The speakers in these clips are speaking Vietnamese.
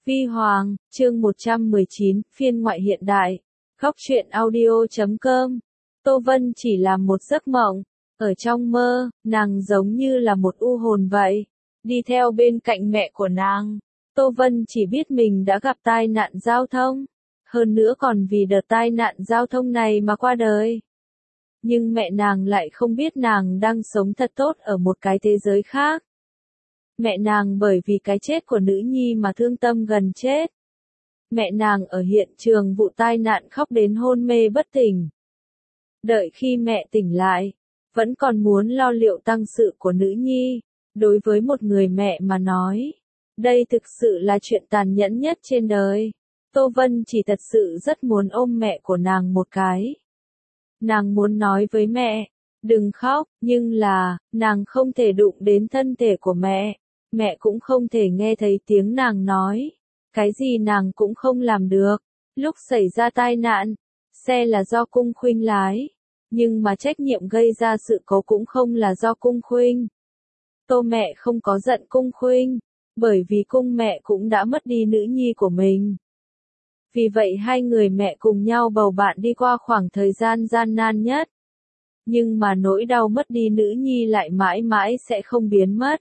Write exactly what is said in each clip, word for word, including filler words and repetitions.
Vi Hoàng, chương một trăm mười chín, phiên ngoại hiện đại. Góc truyện audio chấm com. Tô Vân chỉ là một giấc mộng. Ở trong mơ, nàng giống như là một u hồn vậy. Đi theo bên cạnh mẹ của nàng. Tô Vân chỉ biết mình đã gặp tai nạn giao thông. Hơn nữa còn vì đợt tai nạn giao thông này mà qua đời. Nhưng mẹ nàng lại không biết nàng đang sống thật tốt ở một cái thế giới khác. Mẹ nàng bởi vì cái chết của nữ nhi mà thương tâm gần chết. Mẹ nàng ở hiện trường vụ tai nạn khóc đến hôn mê bất tỉnh. Đợi khi mẹ tỉnh lại, vẫn còn muốn lo liệu tang sự của nữ nhi. Đối với một người mẹ mà nói, đây thực sự là chuyện tàn nhẫn nhất trên đời. Tô Vân chỉ thật sự rất muốn ôm mẹ của nàng một cái. Nàng muốn nói với mẹ, đừng khóc, nhưng là, nàng không thể đụng đến thân thể của mẹ. Mẹ cũng không thể nghe thấy tiếng nàng nói. Cái gì nàng cũng không làm được. Lúc xảy ra tai nạn, xe là do Cung Khuynh lái. Nhưng mà trách nhiệm gây ra sự cố cũng không là do Cung Khuynh. Tô mẹ không có giận Cung Khuynh, bởi vì Cung mẹ cũng đã mất đi nữ nhi của mình. Vì vậy hai người mẹ cùng nhau bầu bạn đi qua khoảng thời gian gian nan nhất. Nhưng mà nỗi đau mất đi nữ nhi lại mãi mãi sẽ không biến mất.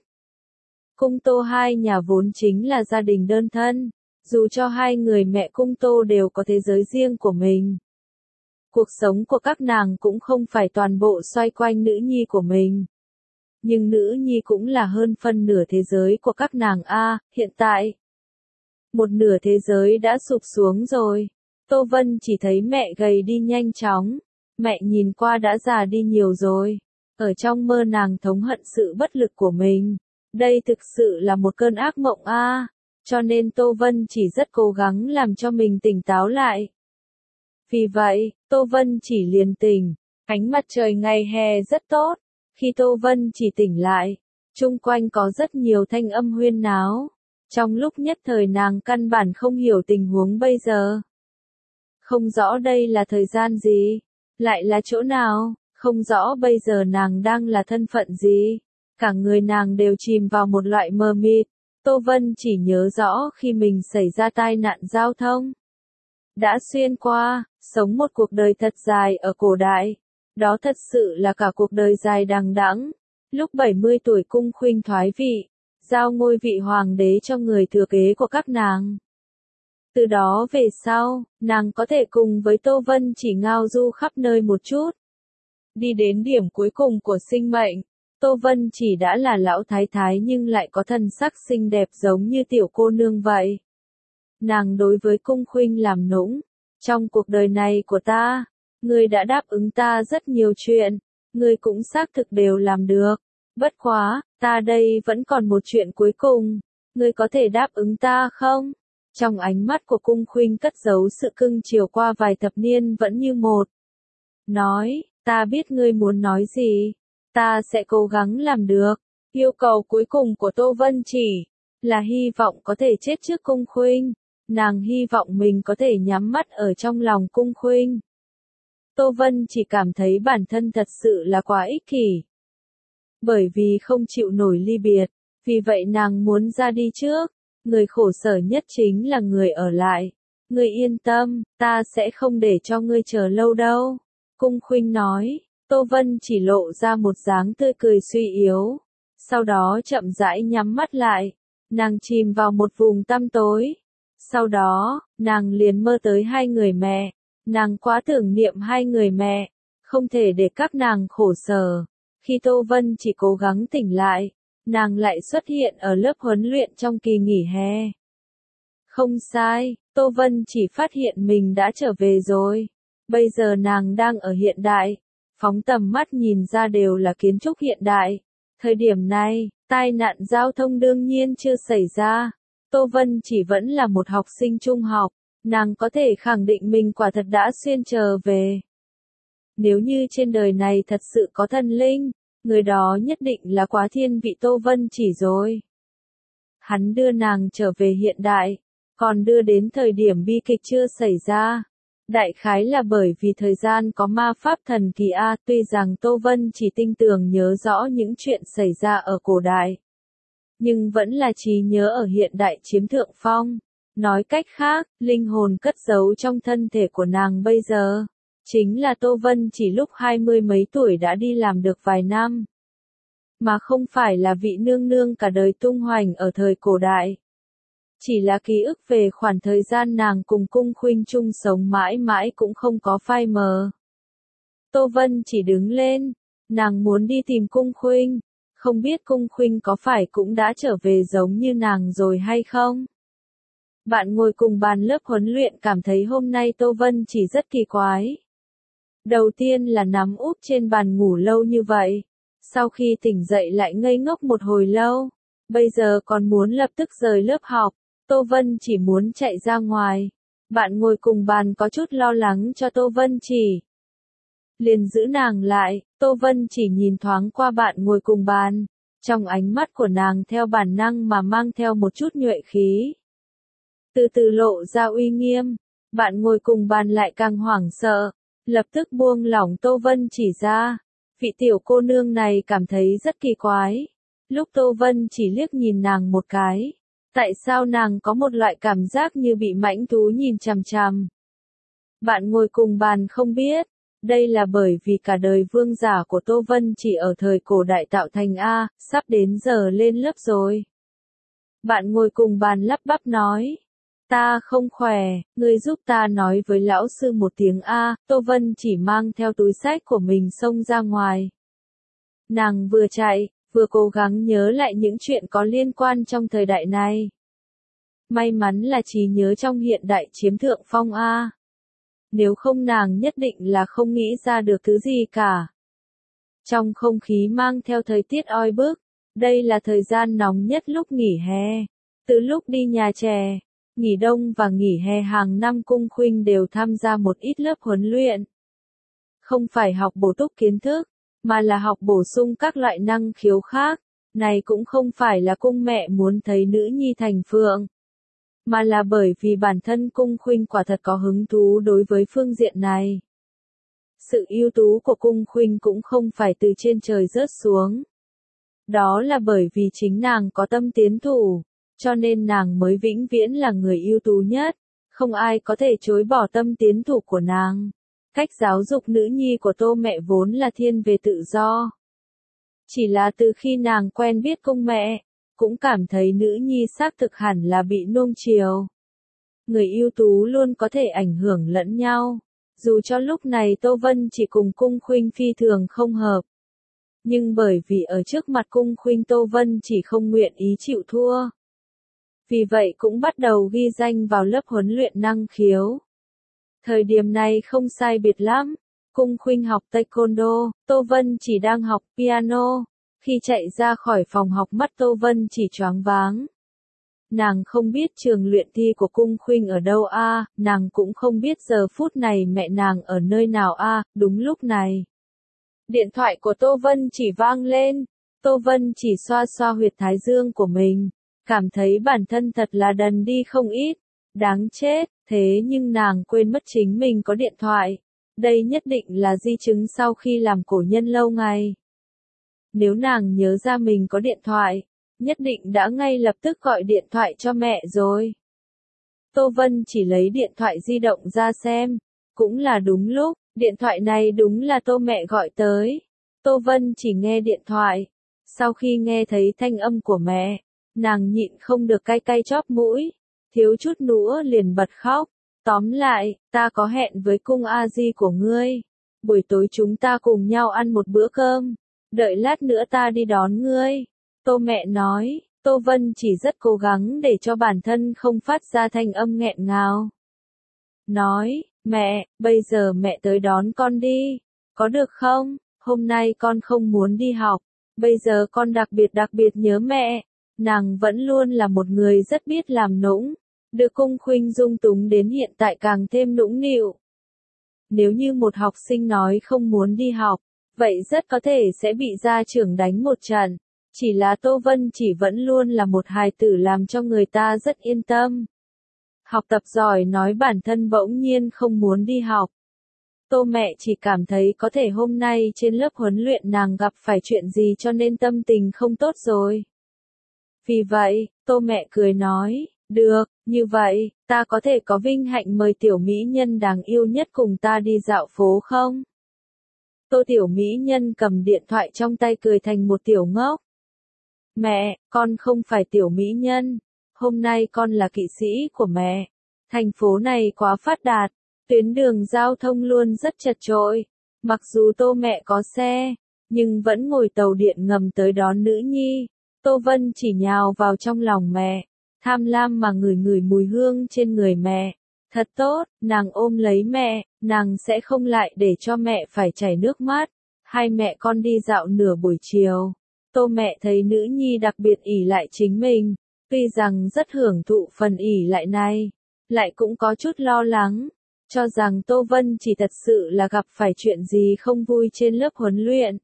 Cung Tô hai nhà vốn chính là gia đình đơn thân, dù cho hai người mẹ Cung Tô đều có thế giới riêng của mình. Cuộc sống của các nàng cũng không phải toàn bộ xoay quanh nữ nhi của mình. Nhưng nữ nhi cũng là hơn phân nửa thế giới của các nàng a. Hiện tại, một nửa thế giới đã sụp xuống rồi. Tô Vân chỉ thấy mẹ gầy đi nhanh chóng, mẹ nhìn qua đã già đi nhiều rồi. Ở trong mơ nàng thống hận sự bất lực của mình. Đây thực sự là một cơn ác mộng a, à. Cho nên Tô Vân chỉ rất cố gắng làm cho mình tỉnh táo lại. Vì vậy, Tô Vân chỉ liền tỉnh. Ánh mặt trời ngày hè rất tốt. Khi Tô Vân chỉ tỉnh lại, chung quanh có rất nhiều thanh âm huyên náo. Trong lúc nhất thời nàng căn bản không hiểu tình huống bây giờ. Không rõ đây là thời gian gì, lại là chỗ nào, không rõ bây giờ nàng đang là thân phận gì. Cả người nàng đều chìm vào một loại mờ mịt. Tô Vân chỉ nhớ rõ khi mình xảy ra tai nạn giao thông. Đã xuyên qua, sống một cuộc đời thật dài ở cổ đại. Đó thật sự là cả cuộc đời dài đằng đẵng. Lúc bảy mươi tuổi Cung Khuynh thoái vị, giao ngôi vị hoàng đế cho người thừa kế của các nàng. Từ đó về sau, nàng có thể cùng với Tô Vân chỉ ngao du khắp nơi một chút. Đi đến điểm cuối cùng của sinh mệnh. Tô Vân chỉ đã là lão thái thái nhưng lại có thân sắc xinh đẹp giống như tiểu cô nương vậy. Nàng đối với Cung Khuynh làm nũng. Trong cuộc đời này của ta, ngươi đã đáp ứng ta rất nhiều chuyện, ngươi cũng xác thực đều làm được. Bất quá, ta đây vẫn còn một chuyện cuối cùng, ngươi có thể đáp ứng ta không? Trong ánh mắt của Cung Khuynh cất giấu sự cưng chiều qua vài thập niên vẫn như một. Nói, ta biết ngươi muốn nói gì. Ta sẽ cố gắng làm được. Yêu cầu cuối cùng của Tô Vân chỉ là hy vọng có thể chết trước Cung Khuynh. Nàng hy vọng mình có thể nhắm mắt ở trong lòng Cung Khuynh. Tô Vân chỉ cảm thấy bản thân thật sự là quá ích kỷ. Bởi vì không chịu nổi ly biệt, vì vậy nàng muốn ra đi trước. Người khổ sở nhất chính là người ở lại. Ngươi yên tâm, ta sẽ không để cho ngươi chờ lâu đâu. Cung Khuynh nói. Tô Vân chỉ lộ ra một dáng tươi cười suy yếu. Sau đó chậm rãi nhắm mắt lại. Nàng chìm vào một vùng tăm tối. Sau đó, nàng liền mơ tới hai người mẹ. Nàng quá tưởng niệm hai người mẹ. Không thể để các nàng khổ sở. Khi Tô Vân chỉ cố gắng tỉnh lại, nàng lại xuất hiện ở lớp huấn luyện trong kỳ nghỉ hè. Không sai, Tô Vân chỉ phát hiện mình đã trở về rồi. Bây giờ nàng đang ở hiện đại. Phóng tầm mắt nhìn ra đều là kiến trúc hiện đại. Thời điểm này, tai nạn giao thông đương nhiên chưa xảy ra. Tô Vân chỉ vẫn là một học sinh trung học. Nàng có thể khẳng định mình quả thật đã xuyên trở về. Nếu như trên đời này thật sự có thần linh, người đó nhất định là Quá Thiên vị Tô Vân chỉ rồi. Hắn đưa nàng trở về hiện đại, còn đưa đến thời điểm bi kịch chưa xảy ra. Đại khái là bởi vì thời gian có ma pháp thần kỳ A, tuy rằng Tô Vân chỉ tinh tường nhớ rõ những chuyện xảy ra ở cổ đại. Nhưng vẫn là trí nhớ ở hiện đại chiếm thượng phong. Nói cách khác, linh hồn cất giấu trong thân thể của nàng bây giờ, chính là Tô Vân chỉ lúc hai mươi mấy tuổi đã đi làm được vài năm. Mà không phải là vị nương nương cả đời tung hoành ở thời cổ đại. Chỉ là ký ức về khoảng thời gian nàng cùng Cung Khuynh chung sống mãi mãi cũng không có phai mờ. Tô Vân chỉ đứng lên, nàng muốn đi tìm Cung Khuynh, không biết Cung Khuynh có phải cũng đã trở về giống như nàng rồi hay không? Bạn ngồi cùng bàn lớp huấn luyện cảm thấy hôm nay Tô Vân chỉ rất kỳ quái. Đầu tiên là nằm úp trên bàn ngủ lâu như vậy, sau khi tỉnh dậy lại ngây ngốc một hồi lâu, bây giờ còn muốn lập tức rời lớp học, Tô Vân chỉ muốn chạy ra ngoài. Bạn ngồi cùng bàn có chút lo lắng cho Tô Vân chỉ. Liền giữ nàng lại, Tô Vân chỉ nhìn thoáng qua bạn ngồi cùng bàn, trong ánh mắt của nàng theo bản năng mà mang theo một chút nhuệ khí. Từ từ lộ ra uy nghiêm, bạn ngồi cùng bàn lại càng hoảng sợ, lập tức buông lỏng Tô Vân chỉ ra. Vị tiểu cô nương này cảm thấy rất kỳ quái. Lúc Tô Vân chỉ liếc nhìn nàng một cái, tại sao nàng có một loại cảm giác như bị mãnh thú nhìn chằm chằm. Bạn ngồi cùng bàn không biết, đây là bởi vì cả đời vương giả của Tô Vân chỉ ở thời cổ đại tạo thành A, sắp đến giờ lên lớp rồi. Bạn ngồi cùng bàn lắp bắp nói. Ta không khỏe, ngươi giúp ta nói với lão sư một tiếng A, Tô Vân chỉ mang theo túi xách của mình xông ra ngoài. Nàng vừa chạy, vừa cố gắng nhớ lại những chuyện có liên quan trong thời đại này. May mắn là trí nhớ trong hiện đại chiếm thượng phong A. Nếu không nàng nhất định là không nghĩ ra được thứ gì cả. Trong không khí mang theo thời tiết oi bức, đây là thời gian nóng nhất lúc nghỉ hè. Từ lúc đi nhà trẻ, nghỉ đông và nghỉ hè hàng năm Cung Khuynh đều tham gia một ít lớp huấn luyện. Không phải học bổ túc kiến thức, mà là học bổ sung các loại năng khiếu khác. Này cũng không phải là cung mẹ muốn thấy nữ nhi thành phượng, mà là bởi vì bản thân Cung Khuynh quả thật có hứng thú đối với phương diện này. Sự ưu tú của Cung Khuynh cũng không phải từ trên trời rớt xuống. Đó là bởi vì chính nàng có tâm tiến thủ, cho nên nàng mới vĩnh viễn là người ưu tú nhất, không ai có thể chối bỏ tâm tiến thủ của nàng. Cách giáo dục nữ nhi của Tô mẹ vốn là thiên về tự do. Chỉ là từ khi nàng quen biết Cung mẹ, cũng cảm thấy nữ nhi xác thực hẳn là bị nuông chiều. Người ưu tú luôn có thể ảnh hưởng lẫn nhau, dù cho lúc này Tô Vân chỉ cùng Cung Khuynh phi thường không hợp. Nhưng bởi vì ở trước mặt Cung Khuynh Tô Vân chỉ không nguyện ý chịu thua. Vì vậy cũng bắt đầu ghi danh vào lớp huấn luyện năng khiếu. Thời điểm này không sai biệt lắm, Cung Khuynh học taekwondo, Tô Vân chỉ đang học piano. Khi chạy ra khỏi phòng học mắt Tô Vân chỉ choáng váng. Nàng không biết trường luyện thi của Cung Khuynh ở đâu a, à, nàng cũng không biết giờ phút này mẹ nàng ở nơi nào a, à, đúng lúc này. Điện thoại của Tô Vân chỉ vang lên, Tô Vân chỉ xoa xoa huyệt thái dương của mình, cảm thấy bản thân thật là đần đi không ít, đáng chết, thế nhưng nàng quên mất chính mình có điện thoại. Đây nhất định là di chứng sau khi làm cổ nhân lâu ngày. Nếu nàng nhớ ra mình có điện thoại, nhất định đã ngay lập tức gọi điện thoại cho mẹ rồi. Tô Vân chỉ lấy điện thoại di động ra xem, cũng là đúng lúc, điện thoại này đúng là Tô mẹ gọi tới. Tô Vân chỉ nghe điện thoại, sau khi nghe thấy thanh âm của mẹ, nàng nhịn không được cay cay chóp mũi, thiếu chút nữa liền bật khóc. Tóm lại, ta có hẹn với Cung a di của ngươi, buổi tối chúng ta cùng nhau ăn một bữa cơm. Đợi lát nữa ta đi đón ngươi. Tô mẹ nói, Tô Vân chỉ rất cố gắng để cho bản thân không phát ra thanh âm nghẹn ngào. Nói, mẹ, bây giờ mẹ tới đón con đi. Có được không? Hôm nay con không muốn đi học. Bây giờ con đặc biệt đặc biệt nhớ mẹ. Nàng vẫn luôn là một người rất biết làm nũng. Được Cung Khuynh dung túng đến hiện tại càng thêm nũng nịu. Nếu như một học sinh nói không muốn đi học, vậy rất có thể sẽ bị gia trưởng đánh một trận. Chỉ là Tô Vân chỉ vẫn luôn là một hài tử làm cho người ta rất yên tâm. Học tập giỏi nói bản thân bỗng nhiên không muốn đi học. Tô mẹ chỉ cảm thấy có thể hôm nay trên lớp huấn luyện nàng gặp phải chuyện gì cho nên tâm tình không tốt rồi. Vì vậy, Tô mẹ cười nói, Được, như vậy, ta có thể có vinh hạnh mời tiểu mỹ nhân đáng yêu nhất cùng ta đi dạo phố không? Tô tiểu mỹ nhân cầm điện thoại trong tay cười thành một tiểu ngốc. Mẹ, con không phải tiểu mỹ nhân. Hôm nay con là kỵ sĩ của mẹ. Thành phố này quá phát đạt. Tuyến đường giao thông luôn rất chật chội. Mặc dù Tô mẹ có xe, nhưng vẫn ngồi tàu điện ngầm tới đón nữ nhi. Tô Vân chỉ nhào vào trong lòng mẹ. Tham lam mà ngửi ngửi mùi hương trên người mẹ. Thật tốt, nàng ôm lấy mẹ, nàng sẽ không lại để cho mẹ phải chảy nước mắt. Hai mẹ con đi dạo nửa buổi chiều. Tô mẹ thấy nữ nhi đặc biệt ỷ lại chính mình, tuy rằng rất hưởng thụ phần ỷ lại này, lại cũng có chút lo lắng, cho rằng Tô Vân chỉ thật sự là gặp phải chuyện gì không vui trên lớp huấn luyện.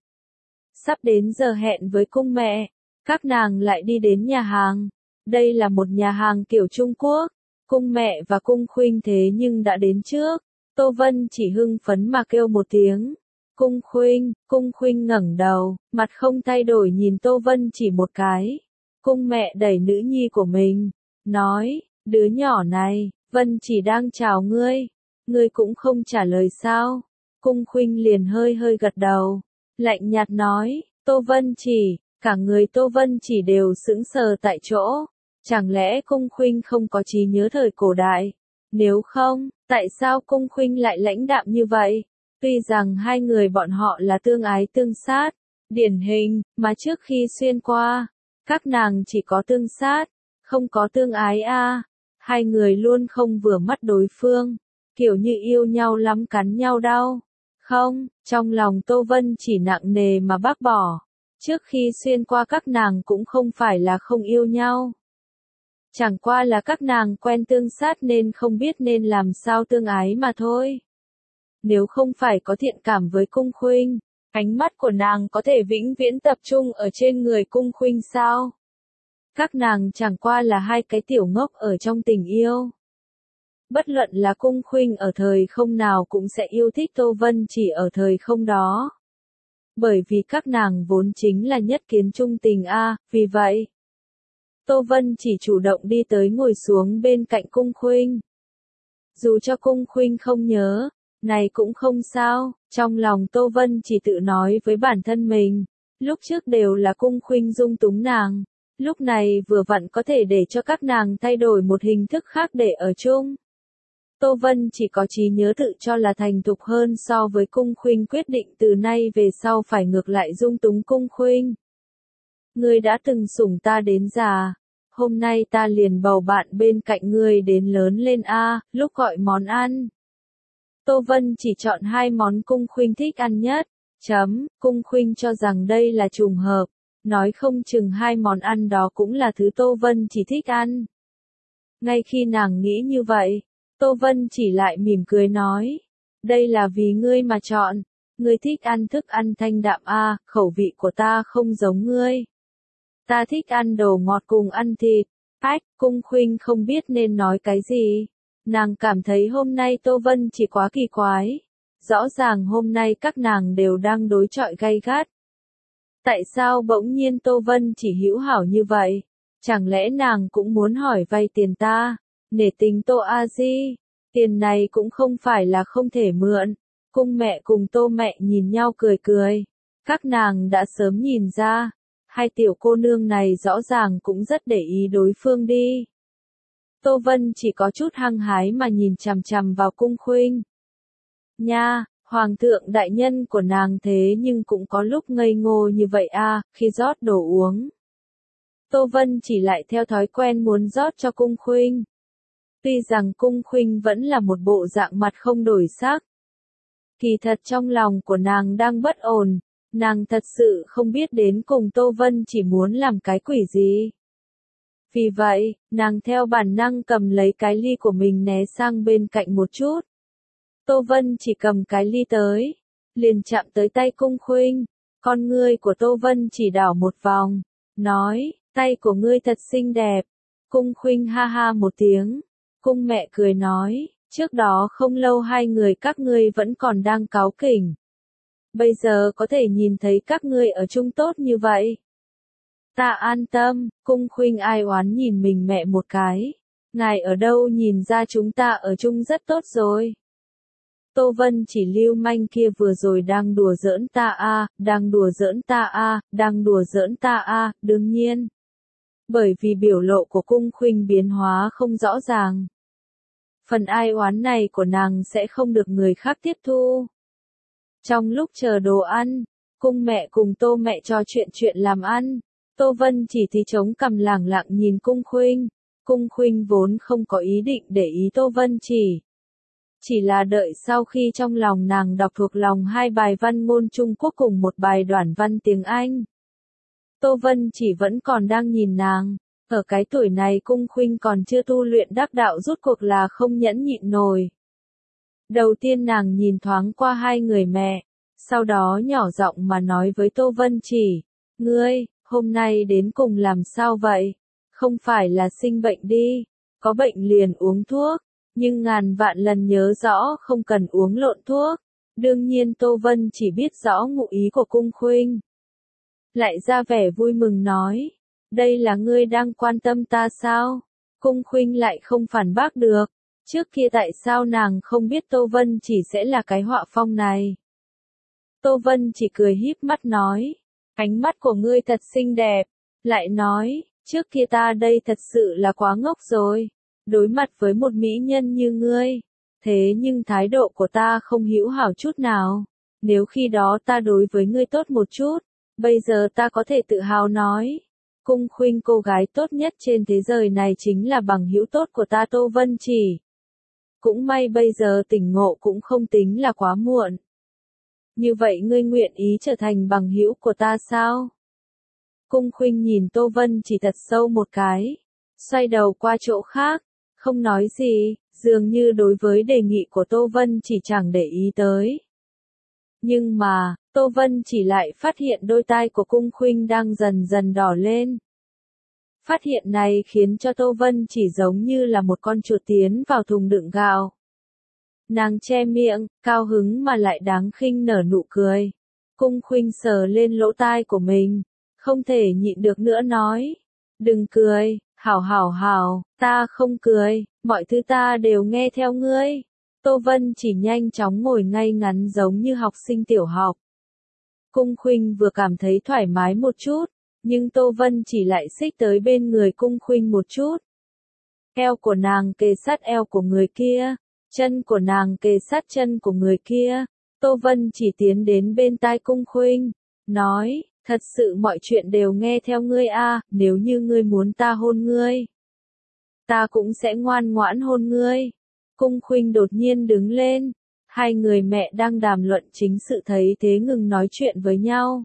Sắp đến giờ hẹn với cung mẹ, các nàng lại đi đến nhà hàng. Đây là một nhà hàng kiểu Trung Quốc. Cung mẹ và cung khuynh thế nhưng đã đến trước. Tô Vân chỉ hưng phấn mà kêu một tiếng. Cung khuynh, cung khuynh ngẩng đầu, mặt không thay đổi nhìn Tô Vân chỉ một cái. Cung mẹ đẩy nữ nhi của mình, nói, đứa nhỏ này, Vân chỉ đang chào ngươi, ngươi cũng không trả lời sao. Cung khuynh liền hơi hơi gật đầu, lạnh nhạt nói, Tô Vân chỉ, cả người Tô Vân chỉ đều sững sờ tại chỗ. Chẳng lẽ cung khuynh không có trí nhớ thời cổ đại? Nếu không, tại sao cung khuynh lại lãnh đạm như vậy? Tuy rằng hai người bọn họ là tương ái tương sát, điển hình, mà trước khi xuyên qua, các nàng chỉ có tương sát, không có tương ái a. À. Hai người luôn không vừa mắt đối phương, kiểu như yêu nhau lắm cắn nhau đau. Không, trong lòng Tô Vân chỉ nặng nề mà bác bỏ. Trước khi xuyên qua các nàng cũng không phải là không yêu nhau. Chẳng qua là các nàng quen tương sát nên không biết nên làm sao tương ái mà thôi. Nếu không phải có thiện cảm với cung khuynh, ánh mắt của nàng có thể vĩnh viễn tập trung ở trên người cung khuynh sao? Các nàng chẳng qua là hai cái tiểu ngốc ở trong tình yêu. Bất luận là cung khuynh ở thời không nào cũng sẽ yêu thích Tô Vân chỉ ở thời không đó. Bởi vì các nàng vốn chính là nhất kiến trung tình a, vì vậy. Tô Vân chỉ chủ động đi tới ngồi xuống bên cạnh cung khuynh. Dù cho cung khuynh không nhớ, này cũng không sao, trong lòng Tô Vân chỉ tự nói với bản thân mình, lúc trước đều là cung khuynh dung túng nàng, lúc này vừa vặn có thể để cho các nàng thay đổi một hình thức khác để ở chung. Tô Vân chỉ có trí nhớ tự cho là thành thục hơn so với cung khuynh, quyết định từ nay về sau phải ngược lại dung túng cung khuynh. Ngươi đã từng sủng ta đến già, hôm nay ta liền bầu bạn bên cạnh ngươi đến lớn lên a, lúc gọi món ăn. Tô Vân chỉ chọn hai món cung khuynh thích ăn nhất, chấm, cung khuynh cho rằng đây là trùng hợp, nói không chừng hai món ăn đó cũng là thứ Tô Vân chỉ thích ăn. Ngay khi nàng nghĩ như vậy, Tô Vân chỉ lại mỉm cười nói, đây là vì ngươi mà chọn, ngươi thích ăn thức ăn thanh đạm a, khẩu vị của ta không giống ngươi. Ta thích ăn đồ ngọt cùng ăn thịt. Ách, cung khuynh không biết nên nói cái gì. Nàng cảm thấy hôm nay Tô Vân chỉ quá kỳ quái. Rõ ràng hôm nay các nàng đều đang đối chọi gay gắt. Tại sao bỗng nhiên Tô Vân chỉ hữu hảo như vậy? Chẳng lẽ nàng cũng muốn hỏi vay tiền ta? Nể tình Tô A Di, tiền này cũng không phải là không thể mượn. Cung mẹ cùng Tô mẹ nhìn nhau cười cười. Các nàng đã sớm nhìn ra. Hai tiểu cô nương này rõ ràng cũng rất để ý đối phương đi. Tô Vân chỉ có chút hăng hái mà nhìn chằm chằm vào cung khuynh. Nha, hoàng thượng đại nhân của nàng thế nhưng cũng có lúc ngây ngô như vậy a, khi rót đồ uống. Tô Vân chỉ lại theo thói quen muốn rót cho cung khuynh. Tuy rằng cung khuynh vẫn là một bộ dạng mặt không đổi sắc. Kỳ thật trong lòng của nàng đang bất ổn. Nàng thật sự không biết đến cùng Tô Vân chỉ muốn làm cái quỷ gì. Vì vậy, nàng theo bản năng cầm lấy cái ly của mình né sang bên cạnh một chút. Tô Vân chỉ cầm cái ly tới, liền chạm tới tay cung khuynh. Con ngươi của Tô Vân chỉ đảo một vòng, nói, tay của ngươi thật xinh đẹp. Cung khuynh ha ha một tiếng. Cung mẹ cười nói, trước đó không lâu hai người các ngươi vẫn còn đang cáu kỉnh. Bây giờ có thể nhìn thấy các ngươi ở chung tốt như vậy. Ta an tâm, cung khuynh ai oán nhìn mình mẹ một cái. ngài ở đâu nhìn ra chúng ta ở chung rất tốt rồi. Tô Vân chỉ lưu manh kia vừa rồi đang đùa giỡn ta a, đang đùa giỡn ta a, đang đùa giỡn ta a, đương nhiên. Bởi vì biểu lộ của Cung Khuynh biến hóa không rõ ràng. Phần ai oán này của nàng sẽ không được người khác tiếp thu. Trong lúc chờ đồ ăn, Cung mẹ cùng Tô mẹ trò chuyện chuyện làm ăn. Tô Vân chỉ thì chống cằm lẳng lặng nhìn Cung Khuynh. Cung Khuynh vốn không có ý định để ý Tô Vân chỉ. Chỉ là đợi sau khi trong lòng nàng đọc thuộc lòng hai bài văn ngôn Trung Quốc cùng một bài đoạn văn tiếng Anh. Tô Vân chỉ vẫn còn đang nhìn nàng. Ở cái tuổi này Cung Khuynh còn chưa tu luyện đắc đạo rốt cuộc là không nhẫn nhịn nổi. Đầu tiên nàng nhìn thoáng qua hai người mẹ, sau đó nhỏ giọng mà nói với Tô Vân chỉ, ngươi, hôm nay đến cùng làm sao vậy? Không phải là sinh bệnh đi, có bệnh liền uống thuốc, nhưng ngàn vạn lần nhớ rõ không cần uống lộn thuốc. Đương nhiên Tô Vân chỉ biết rõ ngụ ý của Cung Khuynh. Lại ra vẻ vui mừng nói, đây là ngươi đang quan tâm ta sao? Cung Khuynh lại không phản bác được. Trước kia tại sao nàng không biết Tô Vân chỉ sẽ là cái họa phong này? Tô Vân chỉ cười híp mắt nói, ánh mắt của ngươi thật xinh đẹp. Lại nói, trước kia ta đây thật sự là quá ngốc rồi. Đối mặt với một mỹ nhân như ngươi. Thế nhưng thái độ của ta không hữu hảo chút nào. Nếu khi đó ta đối với ngươi tốt một chút, bây giờ ta có thể tự hào nói. Cung Khuynh cô gái tốt nhất trên thế giới này chính là bằng hữu tốt của ta Tô Vân chỉ. Cũng may bây giờ tỉnh ngộ cũng không tính là quá muộn. Như vậy ngươi nguyện ý trở thành bằng hữu của ta sao? Cung Khuynh nhìn Tô Vân chỉ thật sâu một cái, xoay đầu qua chỗ khác, không nói gì, dường như đối với đề nghị của Tô Vân chỉ chẳng để ý tới. Nhưng mà, Tô Vân chỉ lại phát hiện đôi tai của Cung Khuynh đang dần dần đỏ lên. Phát hiện này khiến cho Tô Vân chỉ giống như là một con chuột tiến vào thùng đựng gạo. Nàng che miệng, cao hứng mà lại đáng khinh nở nụ cười. Cung Khuynh sờ lên lỗ tai của mình, không thể nhịn được nữa nói. Đừng cười, hảo hảo hảo, ta không cười, mọi thứ ta đều nghe theo ngươi. Tô Vân chỉ nhanh chóng ngồi ngay ngắn giống như học sinh tiểu học. Cung Khuynh vừa cảm thấy thoải mái một chút, nhưng Tô Vân chỉ lại xích tới bên người Cung Khuynh một chút. Eo của nàng kề sát eo của người kia, chân của nàng kề sát chân của người kia. Tô Vân chỉ tiến đến bên tai Cung Khuynh, nói, thật sự mọi chuyện đều nghe theo ngươi a, nếu như ngươi muốn ta hôn ngươi, ta cũng sẽ ngoan ngoãn hôn ngươi. Cung Khuynh đột nhiên đứng lên, hai người mẹ đang đàm luận chính sự thấy thế ngừng nói chuyện với nhau.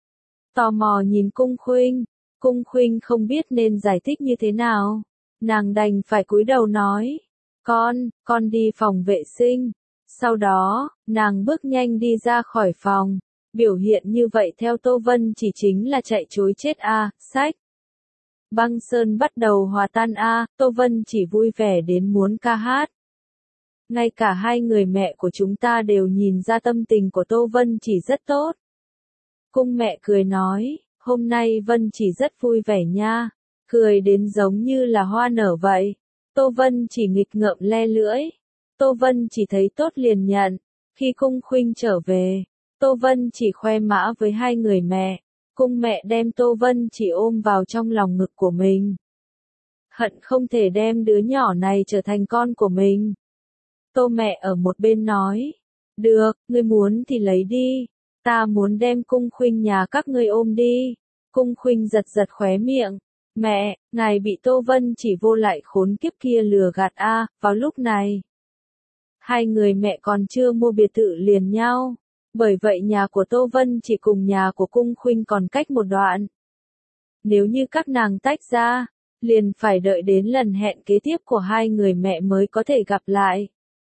Tò mò nhìn Cung Khuynh, Cung Khuynh không biết nên giải thích như thế nào, nàng đành phải cúi đầu nói, con, con đi phòng vệ sinh. Sau đó, nàng bước nhanh đi ra khỏi phòng, biểu hiện như vậy theo Tô Vân chỉ chính là chạy trối chết a, à, sách. Băng sơn bắt đầu hòa tan a, à, Tô Vân chỉ vui vẻ đến muốn ca hát. Ngay cả hai người mẹ của chúng ta đều nhìn ra tâm tình của Tô Vân chỉ rất tốt. Cung mẹ cười nói, hôm nay Vân chỉ rất vui vẻ nha, cười đến giống như là hoa nở vậy. Tô Vân chỉ nghịch ngợm le lưỡi. Tô Vân chỉ thấy tốt liền nhận. Khi Cung Khuynh trở về, Tô Vân chỉ khoe mã với hai người mẹ. Cung mẹ đem Tô Vân chỉ ôm vào trong lòng ngực của mình. Hận không thể đem đứa nhỏ này trở thành con của mình. Tô mẹ ở một bên nói, được, ngươi muốn thì lấy đi, ta muốn đem Cung Khuynh nhà các ngươi ôm đi. Cung Khuynh giật giật khóe miệng, mẹ, ngài bị Tô Vân chỉ vô lại khốn kiếp kia lừa gạt a, à, vào lúc này. Hai người mẹ còn chưa mua biệt thự liền nhau, bởi vậy nhà của Tô Vân chỉ cùng nhà của Cung Khuynh còn cách một đoạn. Nếu như các nàng tách ra, liền phải đợi đến lần hẹn kế tiếp của hai người mẹ mới có thể gặp lại.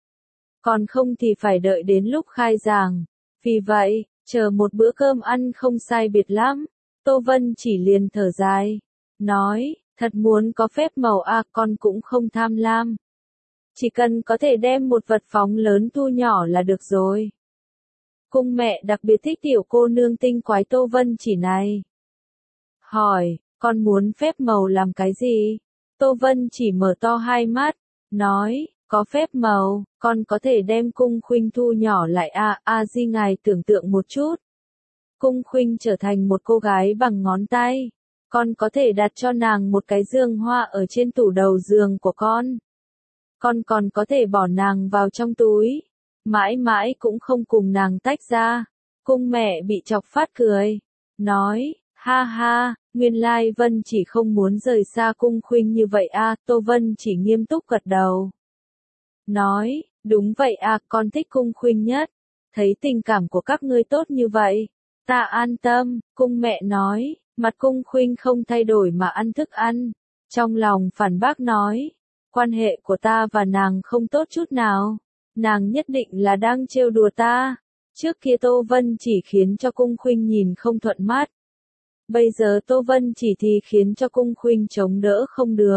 Còn không thì phải đợi đến lúc khai giảng. Vì vậy, chờ một bữa cơm ăn không sai biệt lắm, Tô Vân chỉ liền thở dài, nói, thật muốn có phép màu a, à, con cũng không tham lam. Chỉ cần có thể đem một vật phóng lớn thu nhỏ là được rồi. Cung mẹ đặc biệt thích tiểu cô nương tinh quái Tô Vân chỉ này. Hỏi, con muốn phép màu làm cái gì? Tô Vân chỉ mở to hai mắt, nói, có phép màu, con có thể đem Cung Khuynh thu nhỏ lại à, a di ngài tưởng tượng một chút. Cung Khuynh trở thành một cô gái bằng ngón tay. Con có thể đặt cho nàng một cái giường hoa ở trên tủ đầu giường của con. Con còn có thể bỏ nàng vào trong túi. Mãi mãi cũng không cùng nàng tách ra. Cung mẹ bị chọc phát cười. Nói, ha ha, nguyên lai Vân chỉ không muốn rời xa Cung Khuynh như vậy à, Tô Vân chỉ nghiêm túc gật đầu. Nói, đúng vậy à, con thích Cung Khuynh nhất. Thấy tình cảm của các ngươi tốt như vậy. Ta an tâm, cung mẹ nói, mặt Cung Khuynh không thay đổi mà ăn thức ăn. Trong lòng phản bác nói, quan hệ của ta và nàng không tốt chút nào. Nàng nhất định là đang trêu đùa ta. Trước kia Tô Vân chỉ khiến cho Cung Khuynh nhìn không thuận mắt. Bây giờ Tô Vân chỉ thì khiến cho Cung Khuynh chống đỡ không được.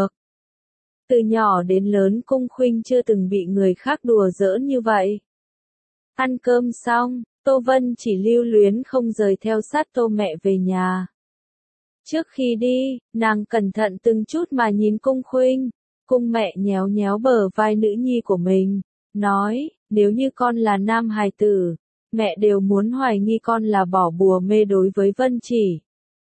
Từ nhỏ đến lớn Cung Khuynh chưa từng bị người khác đùa giỡn như vậy. Ăn cơm xong, Tô Vân chỉ lưu luyến không rời theo sát Tô mẹ về nhà. Trước khi đi, nàng cẩn thận từng chút mà nhìn Cung Khuynh. Cung mẹ nhéo nhéo bờ vai nữ nhi của mình, nói, nếu như con là nam hài tử, mẹ đều muốn hoài nghi con là bỏ bùa mê đối với Vân Chỉ.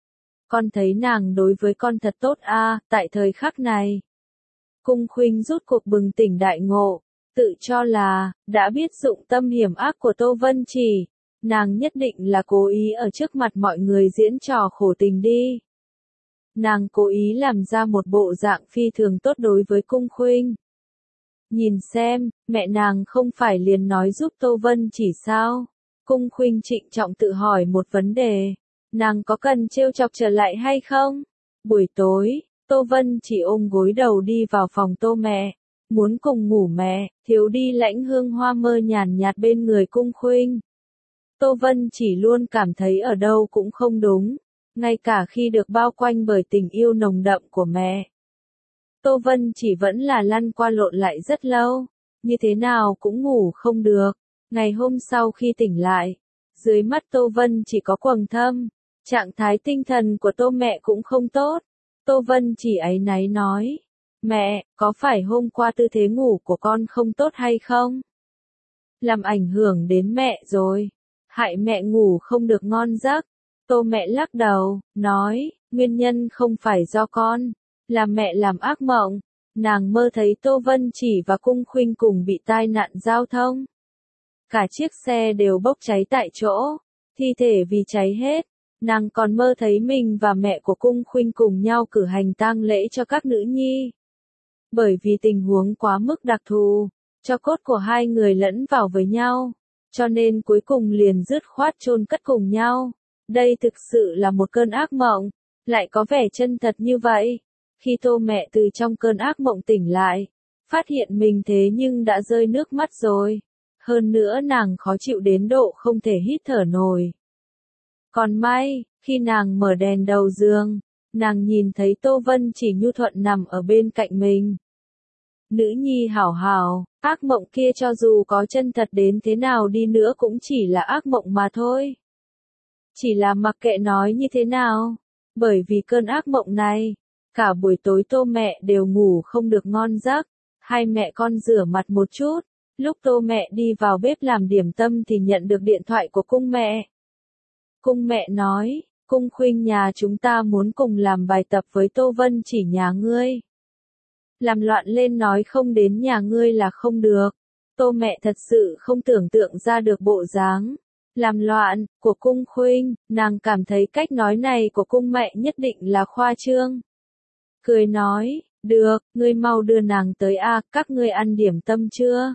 Con thấy nàng đối với con thật tốt a, à, tại thời khắc này. Cung Khuynh rút cuộc bừng tỉnh đại ngộ, tự cho là, đã biết dụng tâm hiểm ác của Tô Vân Chỉ, nàng nhất định là cố ý ở trước mặt mọi người diễn trò khổ tình đi. Nàng cố ý làm ra một bộ dạng phi thường tốt đối với Cung Khuynh. Nhìn xem, mẹ nàng không phải liền nói giúp Tô Vân Chỉ sao? Cung Khuynh trịnh trọng tự hỏi một vấn đề, nàng có cần trêu chọc trở lại hay không? Buổi tối, Tô Vân Chỉ ôm gối đầu đi vào phòng Tô mẹ, muốn cùng ngủ mẹ, thiếu đi lãnh hương hoa mơ nhàn nhạt bên người Cung Khuynh. Tô Vân Chỉ luôn cảm thấy ở đâu cũng không đúng, ngay cả khi được bao quanh bởi tình yêu nồng đậm của mẹ. Tô Vân Chỉ vẫn là lăn qua lộn lại rất lâu, như thế nào cũng ngủ không được. Ngày hôm sau khi tỉnh lại, dưới mắt Tô Vân chỉ có quầng thâm, trạng thái tinh thần của Tô mẹ cũng không tốt. Tô Vân Chỉ áy náy nói, mẹ, có phải hôm qua tư thế ngủ của con không tốt hay không? Làm ảnh hưởng đến mẹ rồi, hại mẹ ngủ không được ngon giấc. Tô mẹ lắc đầu, nói, nguyên nhân không phải do con, là mẹ làm ác mộng. Nàng mơ thấy Tô Vân Chỉ và Cung Khuynh cùng bị tai nạn giao thông. Cả chiếc xe đều bốc cháy tại chỗ, thi thể vì cháy hết. Nàng còn mơ thấy mình và mẹ của Cung Khuynh cùng nhau cử hành tang lễ cho các nữ nhi. Bởi vì tình huống quá mức đặc thù, tro cốt của hai người lẫn vào với nhau, cho nên cuối cùng liền dứt khoát chôn cất cùng nhau. Đây thực sự là một cơn ác mộng, lại có vẻ chân thật như vậy. Khi Tô mẹ từ trong cơn ác mộng tỉnh lại, phát hiện mình thế nhưng đã rơi nước mắt rồi. Hơn nữa nàng khó chịu đến độ không thể hít thở nổi. Còn may, khi nàng mở đèn đầu giường, nàng nhìn thấy Tô Vân Chỉ nhu thuận nằm ở bên cạnh mình. Nữ nhi hảo hảo, ác mộng kia cho dù có chân thật đến thế nào đi nữa cũng chỉ là ác mộng mà thôi. Chỉ là mặc kệ nói như thế nào, bởi vì cơn ác mộng này, cả buổi tối Tô mẹ đều ngủ không được ngon giấc. Hai mẹ con rửa mặt một chút, lúc Tô mẹ đi vào bếp làm điểm tâm thì nhận được điện thoại của Cung mẹ. Cung mẹ nói, Cung Khuynh nhà chúng ta muốn cùng làm bài tập với Tô Vân Chỉ nhà ngươi. Làm loạn lên nói không đến nhà ngươi là không được. Tô mẹ thật sự không tưởng tượng ra được bộ dáng làm loạn của Cung Khuynh, nàng cảm thấy cách nói này của Cung mẹ nhất định là khoa trương. Cười nói, được, ngươi mau đưa nàng tới a, các ngươi ăn điểm tâm chưa?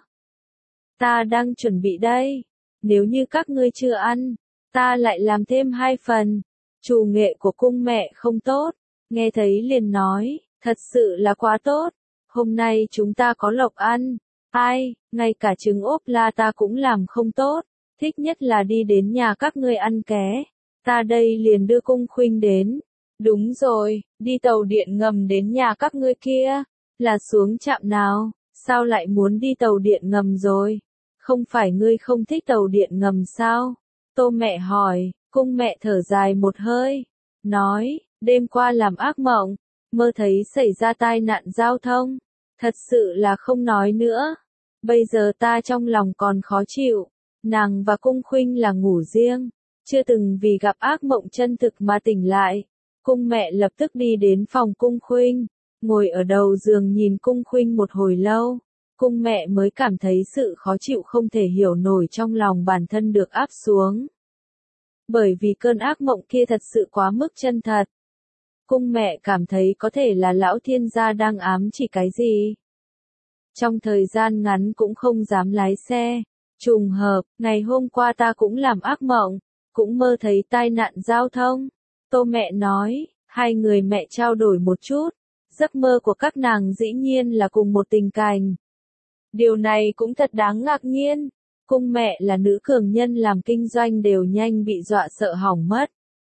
Ta đang chuẩn bị đây. Nếu như các ngươi chưa ăn, ta lại làm thêm hai phần. Chủ nghệ của Cung mẹ không tốt, nghe thấy liền nói, thật sự là quá tốt. Hôm nay chúng ta có lộc ăn. Ai, ngay cả trứng ốp la ta cũng làm không tốt. Thích nhất là đi đến nhà các ngươi ăn ké. Ta đây liền đưa Cung Khuynh đến. Đúng rồi, đi tàu điện ngầm đến nhà các ngươi kia. Là xuống trạm nào, sao lại muốn đi tàu điện ngầm rồi? Không phải ngươi không thích tàu điện ngầm sao? Tô mẹ hỏi, Cung mẹ thở dài một hơi. Nói, đêm qua làm ác mộng. mơ thấy xảy ra tai nạn giao thông. Thật sự là không nói nữa. Bây giờ ta trong lòng còn khó chịu. Nàng và Cung Khuynh là ngủ riêng, chưa từng vì gặp ác mộng chân thực mà tỉnh lại. Cung mẹ lập tức đi đến phòng Cung Khuynh, ngồi ở đầu giường nhìn Cung Khuynh một hồi lâu. Cung mẹ mới cảm thấy sự khó chịu không thể hiểu nổi trong lòng bản thân được áp xuống. Bởi vì cơn ác mộng kia thật sự quá mức chân thật. Cung mẹ cảm thấy có thể là lão thiên gia đang ám chỉ cái gì. Trong thời gian ngắn cũng không dám lái xe. Trùng hợp, ngày hôm qua ta cũng làm ác mộng, cũng mơ thấy tai nạn giao thông. Tô mẹ nói, hai người mẹ trao đổi một chút. Giấc mơ của các nàng dĩ nhiên là cùng một tình cảnh. Điều này cũng thật đáng ngạc nhiên. Cung mẹ là nữ cường nhân làm kinh doanh đều nhanh bị dọa sợ hỏng mất.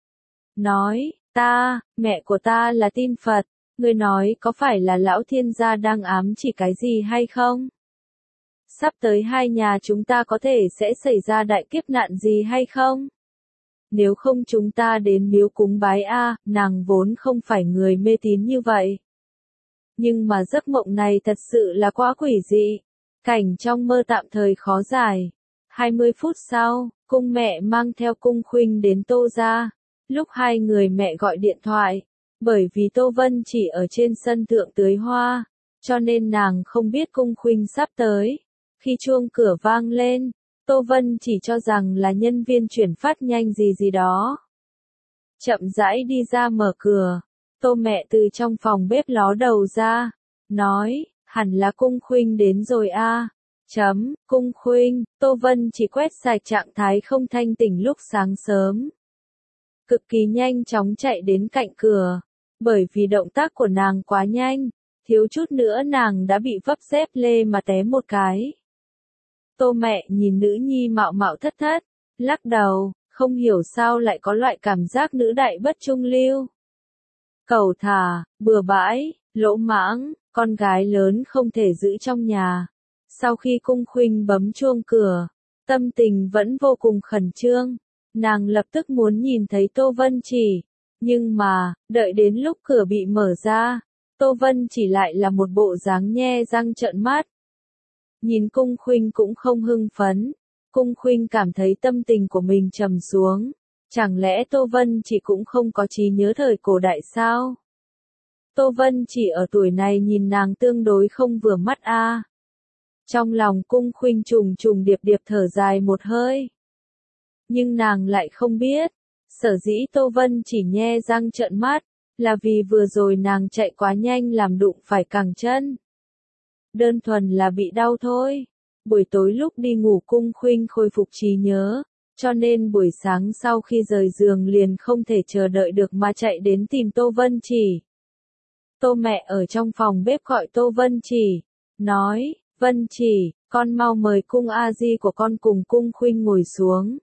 Nói, ta, mẹ của ta là tin Phật, ngươi nói có phải là lão thiên gia đang ám chỉ cái gì hay không? Sắp tới hai nhà chúng ta có thể sẽ xảy ra đại kiếp nạn gì hay không? Nếu không chúng ta đến miếu cúng bái a, nàng vốn không phải người mê tín như vậy. Nhưng mà giấc mộng này thật sự là quá quỷ dị. Cảnh trong mơ tạm thời khó giải. hai mươi phút sau, Cung mẹ mang theo Cung Khuynh đến Tô gia. Lúc hai người mẹ gọi điện thoại, bởi vì Tô Vân chỉ ở trên sân thượng tưới hoa, cho nên nàng không biết Cung Khuynh sắp tới. Khi chuông cửa vang lên, Tô Vân chỉ cho rằng là nhân viên chuyển phát nhanh gì gì đó. Chậm rãi đi ra mở cửa, Tô mẹ từ trong phòng bếp ló đầu ra, nói, hẳn là Cung Khuynh đến rồi a. Chấm, Cung Khuynh, Tô Vân chỉ quét sạch trạng thái không thanh tỉnh lúc sáng sớm. Cực kỳ nhanh chóng chạy đến cạnh cửa, bởi vì động tác của nàng quá nhanh, thiếu chút nữa nàng đã bị vấp dép lê mà té một cái. Tô mẹ nhìn nữ nhi mạo mạo thất thất, lắc đầu, không hiểu sao lại có loại cảm giác nữ đại bất trung lưu. Cẩu thả, bừa bãi, lỗ mãng, con gái lớn không thể giữ trong nhà. Sau khi Cung Khuynh bấm chuông cửa, tâm tình vẫn vô cùng khẩn trương. Nàng lập tức muốn nhìn thấy Tô Vân Chỉ, nhưng mà, đợi đến lúc cửa bị mở ra, Tô Vân Chỉ lại là một bộ dáng nhe răng trợn mắt. Nhìn Cung Khuynh cũng không hưng phấn, Cung Khuynh cảm thấy tâm tình của mình trầm xuống, chẳng lẽ Tô Vân Chỉ cũng không có trí nhớ thời cổ đại sao? Tô Vân Chỉ ở tuổi này nhìn nàng tương đối không vừa mắt a. À. Trong lòng Cung Khuynh trùng trùng điệp điệp thở dài một hơi. Nhưng nàng lại không biết, sở dĩ Tô Vân Chỉ nhe răng trợn mắt, là vì vừa rồi nàng chạy quá nhanh làm đụng phải cẳng chân. Đơn thuần là bị đau thôi. Buổi tối lúc đi ngủ Cung Khuynh khôi phục trí nhớ, cho nên buổi sáng sau khi rời giường liền không thể chờ đợi được mà chạy đến tìm Tô Vân Chỉ. Tô mẹ ở trong phòng bếp gọi Tô Vân Chỉ, nói, Vân Chỉ, con mau mời Cung A Di của con cùng Cung Khuynh ngồi xuống.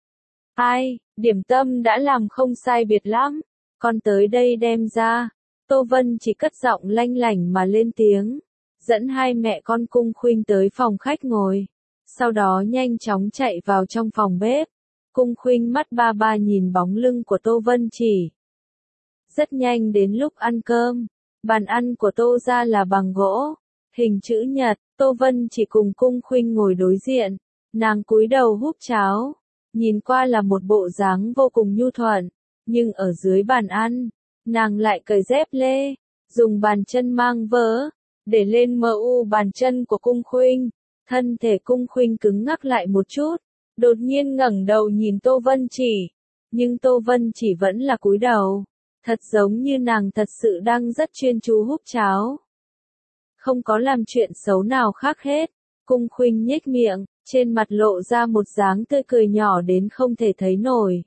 Ai, điểm tâm đã làm không sai biệt lắm, con tới đây đem ra. Tô Vân Chỉ cất giọng lanh lảnh mà lên tiếng, dẫn hai mẹ con Cung Khuynh tới phòng khách ngồi, sau đó nhanh chóng chạy vào trong phòng bếp. Cung Khuynh mắt ba ba nhìn bóng lưng của Tô Vân Chỉ. Rất nhanh đến lúc ăn cơm, bàn ăn của Tô gia là bằng gỗ, hình chữ nhật, Tô Vân Chỉ cùng Cung Khuynh ngồi đối diện, nàng cúi đầu húp cháo, nhìn qua là một bộ dáng vô cùng nhu thuận, nhưng ở dưới bàn ăn, nàng lại cởi dép lê, dùng bàn chân mang vớ, để lên mờ u bàn chân của Cung Khuynh. Thân thể Cung Khuynh cứng ngắc lại một chút, đột nhiên ngẩng đầu nhìn Tô Vân Chỉ, nhưng Tô Vân Chỉ vẫn là cúi đầu, thật giống như nàng thật sự đang rất chuyên chú húp cháo. Không có làm chuyện xấu nào khác hết. Cung Khuynh nhếch miệng, trên mặt lộ ra một dáng tươi cười nhỏ đến không thể thấy nổi.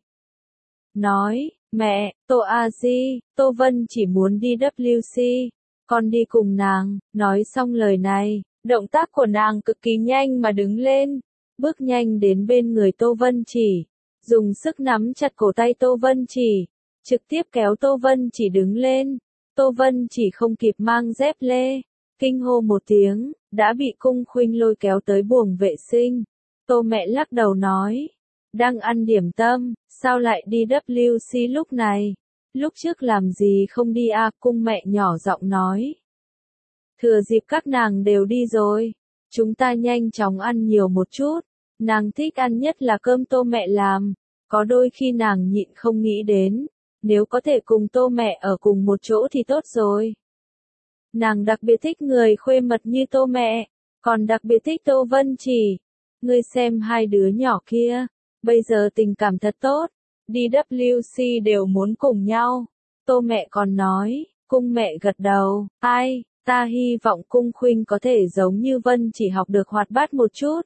Nói, mẹ, Tô A Di, Tô Vân Chỉ muốn đi W C, con đi cùng nàng. Nói xong lời này, động tác của nàng cực kỳ nhanh mà đứng lên, bước nhanh đến bên người Tô Vân Chỉ, dùng sức nắm chặt cổ tay Tô Vân Chỉ, trực tiếp kéo Tô Vân Chỉ đứng lên. Tô Vân Chỉ không kịp mang dép lê, kinh hô một tiếng, đã bị Cung Khuynh lôi kéo tới buồng vệ sinh. Tô mẹ lắc đầu nói, đang ăn điểm tâm, sao lại đi W C lúc này? lúc trước làm gì không đi à, cung mẹ nhỏ giọng nói. Thừa dịp các nàng đều đi rồi, chúng ta nhanh chóng ăn nhiều một chút, nàng thích ăn nhất là cơm tô mẹ làm, có đôi khi nàng nhịn không nghĩ đến, nếu có thể cùng tô mẹ ở cùng một chỗ thì tốt rồi. Nàng đặc biệt thích người khuê mật như tô mẹ, còn đặc biệt thích Tô Vân Chỉ. Ngươi xem hai đứa nhỏ kia, bây giờ tình cảm thật tốt, đi W C đều muốn cùng nhau. Tô mẹ còn nói, cung mẹ gật đầu, ai, ta hy vọng cung khuynh có thể giống như Vân Chỉ học được hoạt bát một chút.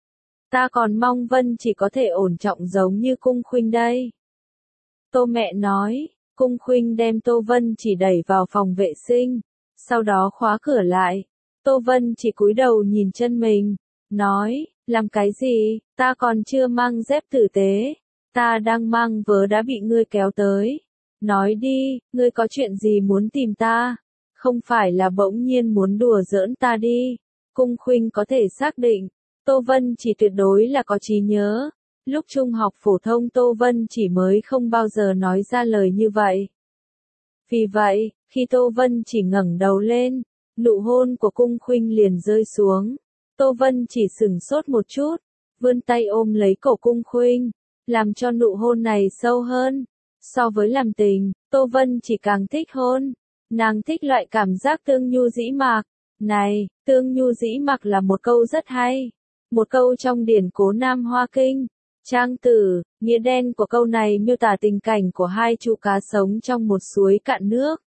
Ta còn mong Vân Chỉ có thể ổn trọng giống như cung khuynh đây. Tô mẹ nói, cung khuynh đem Tô Vân Chỉ đẩy vào phòng vệ sinh, sau đó khóa cửa lại. Tô Vân Chỉ cúi đầu nhìn chân mình, nói, làm cái gì, ta còn chưa mang dép tử tế, ta đang mang vớ đã bị ngươi kéo tới. Nói đi, ngươi có chuyện gì muốn tìm ta, không phải là bỗng nhiên muốn đùa giỡn ta đi. Cung khuynh có thể xác định, Tô Vân Chỉ tuyệt đối là có trí nhớ. Lúc trung học phổ thông Tô Vân Chỉ mới không bao giờ nói ra lời như vậy. Vì vậy, khi Tô Vân Chỉ ngẩng đầu lên, nụ hôn của cung khuynh liền rơi xuống. Tô Vân Chỉ sửng sốt một chút, vươn tay ôm lấy cổ cung khuynh, làm cho nụ hôn này sâu hơn. So với làm tình, Tô Vân Chỉ càng thích hôn. Nàng thích loại cảm giác tương nhu dĩ mạc. Này, tương nhu dĩ mạc là một câu rất hay. Một câu trong điển cố Nam Hoa Kinh. Trang tử, nghĩa đen của câu này miêu tả tình cảnh của hai chú cá sống trong một suối cạn nước.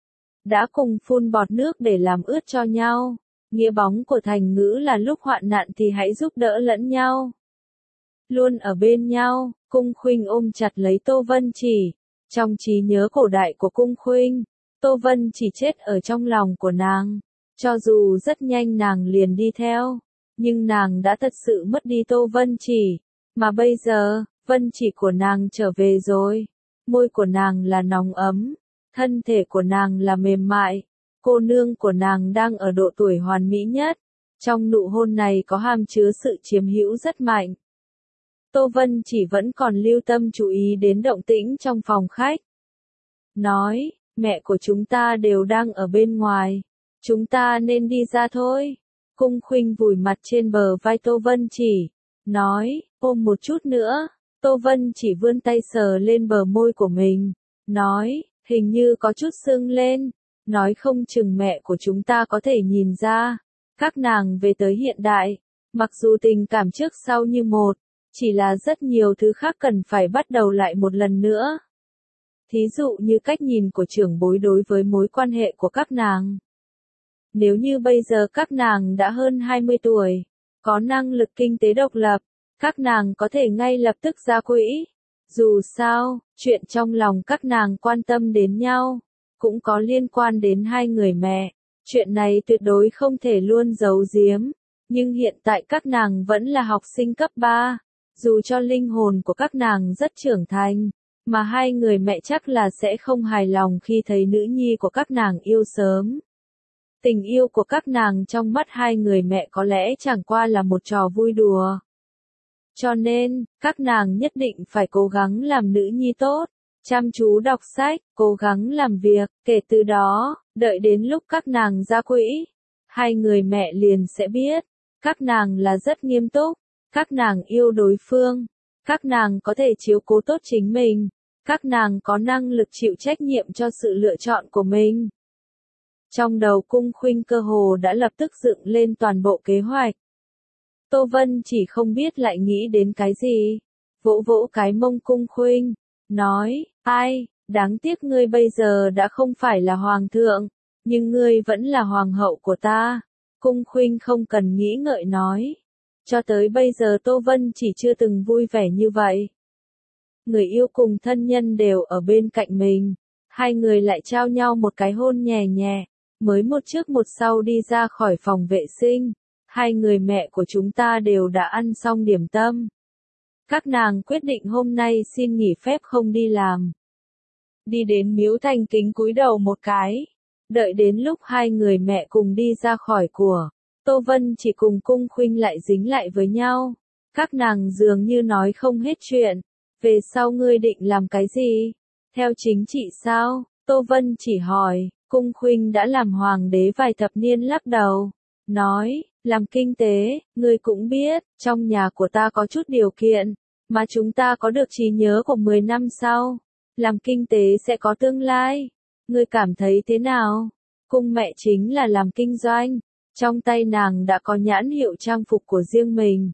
Đã cùng phun bọt nước để làm ướt cho nhau. Nghĩa bóng của thành ngữ là lúc hoạn nạn thì hãy giúp đỡ lẫn nhau. Luôn ở bên nhau, cung khuynh ôm chặt lấy Tô Vân Chỉ. Trong trí nhớ cổ đại của cung khuynh, Tô Vân Chỉ chết ở trong lòng của nàng. Cho dù rất nhanh nàng liền đi theo, nhưng nàng đã thật sự mất đi Tô Vân Chỉ. Mà bây giờ, Vân Chỉ của nàng trở về rồi. Môi của nàng là nóng ấm, thân thể của nàng là mềm mại. Cô nương của nàng đang ở độ tuổi hoàn mỹ nhất. Trong nụ hôn này có hàm chứa sự chiếm hữu rất mạnh. Tô Vân Chỉ vẫn còn lưu tâm chú ý đến động tĩnh trong phòng khách. Nói, mẹ của chúng ta đều đang ở bên ngoài. Chúng ta nên đi ra thôi. Cung khuynh vùi mặt trên bờ vai Tô Vân Chỉ. Nói, ôm một chút nữa. Tô Vân Chỉ vươn tay sờ lên bờ môi của mình. Nói, hình như có chút sưng lên. Nói không chừng mẹ của chúng ta có thể nhìn ra. Các nàng về tới hiện đại. Mặc dù tình cảm trước sau như một. Chỉ là rất nhiều thứ khác cần phải bắt đầu lại một lần nữa. Thí dụ như cách nhìn của trưởng bối đối với mối quan hệ của các nàng. Nếu như bây giờ các nàng đã hơn hai mươi tuổi, có năng lực kinh tế độc lập, các nàng có thể ngay lập tức ra quỹ. Dù sao, chuyện trong lòng các nàng quan tâm đến nhau, cũng có liên quan đến hai người mẹ. Chuyện này tuyệt đối không thể luôn giấu giếm. Nhưng hiện tại các nàng vẫn là học sinh cấp ba. Dù cho linh hồn của các nàng rất trưởng thành, mà hai người mẹ chắc là sẽ không hài lòng khi thấy nữ nhi của các nàng yêu sớm. Tình yêu của các nàng trong mắt hai người mẹ có lẽ chẳng qua là một trò vui đùa. Cho nên, các nàng nhất định phải cố gắng làm nữ nhi tốt, chăm chú đọc sách, cố gắng làm việc, kể từ đó, đợi đến lúc các nàng ra quỹ, hai người mẹ liền sẽ biết, các nàng là rất nghiêm túc, các nàng yêu đối phương, các nàng có thể chiếu cố tốt chính mình, các nàng có năng lực chịu trách nhiệm cho sự lựa chọn của mình. Trong đầu cung khuynh cơ hồ đã lập tức dựng lên toàn bộ kế hoạch. Tô Vân chỉ không biết lại nghĩ đến cái gì. Vỗ vỗ cái mông cung khuynh, nói, ai, đáng tiếc ngươi bây giờ đã không phải là hoàng thượng, nhưng ngươi vẫn là hoàng hậu của ta. Cung khuynh không cần nghĩ ngợi nói. Cho tới bây giờ Tô Vân chỉ chưa từng vui vẻ như vậy. Người yêu cùng thân nhân đều ở bên cạnh mình. Hai người lại trao nhau một cái hôn nhẹ nhẹ. Mới một trước một sau đi ra khỏi phòng vệ sinh. Hai người mẹ của chúng ta đều đã ăn xong điểm tâm. Các nàng quyết định hôm nay xin nghỉ phép không đi làm. Đi đến miếu thành kính cúi đầu một cái. Đợi đến lúc hai người mẹ cùng đi ra khỏi của. Tô Vân chỉ cùng cung khuynh lại dính lại với nhau. Các nàng dường như nói không hết chuyện. Về sau ngươi định làm cái gì? Theo chính trị sao? Tô Vân chỉ hỏi, Cung Khuynh đã làm hoàng đế vài thập niên lắc đầu. Nói, làm kinh tế, ngươi cũng biết, trong nhà của ta có chút điều kiện, mà chúng ta có được trí nhớ của mười năm sau. Làm kinh tế sẽ có tương lai. Ngươi cảm thấy thế nào? Cung mẹ chính là làm kinh doanh. Trong tay nàng đã có nhãn hiệu trang phục của riêng mình.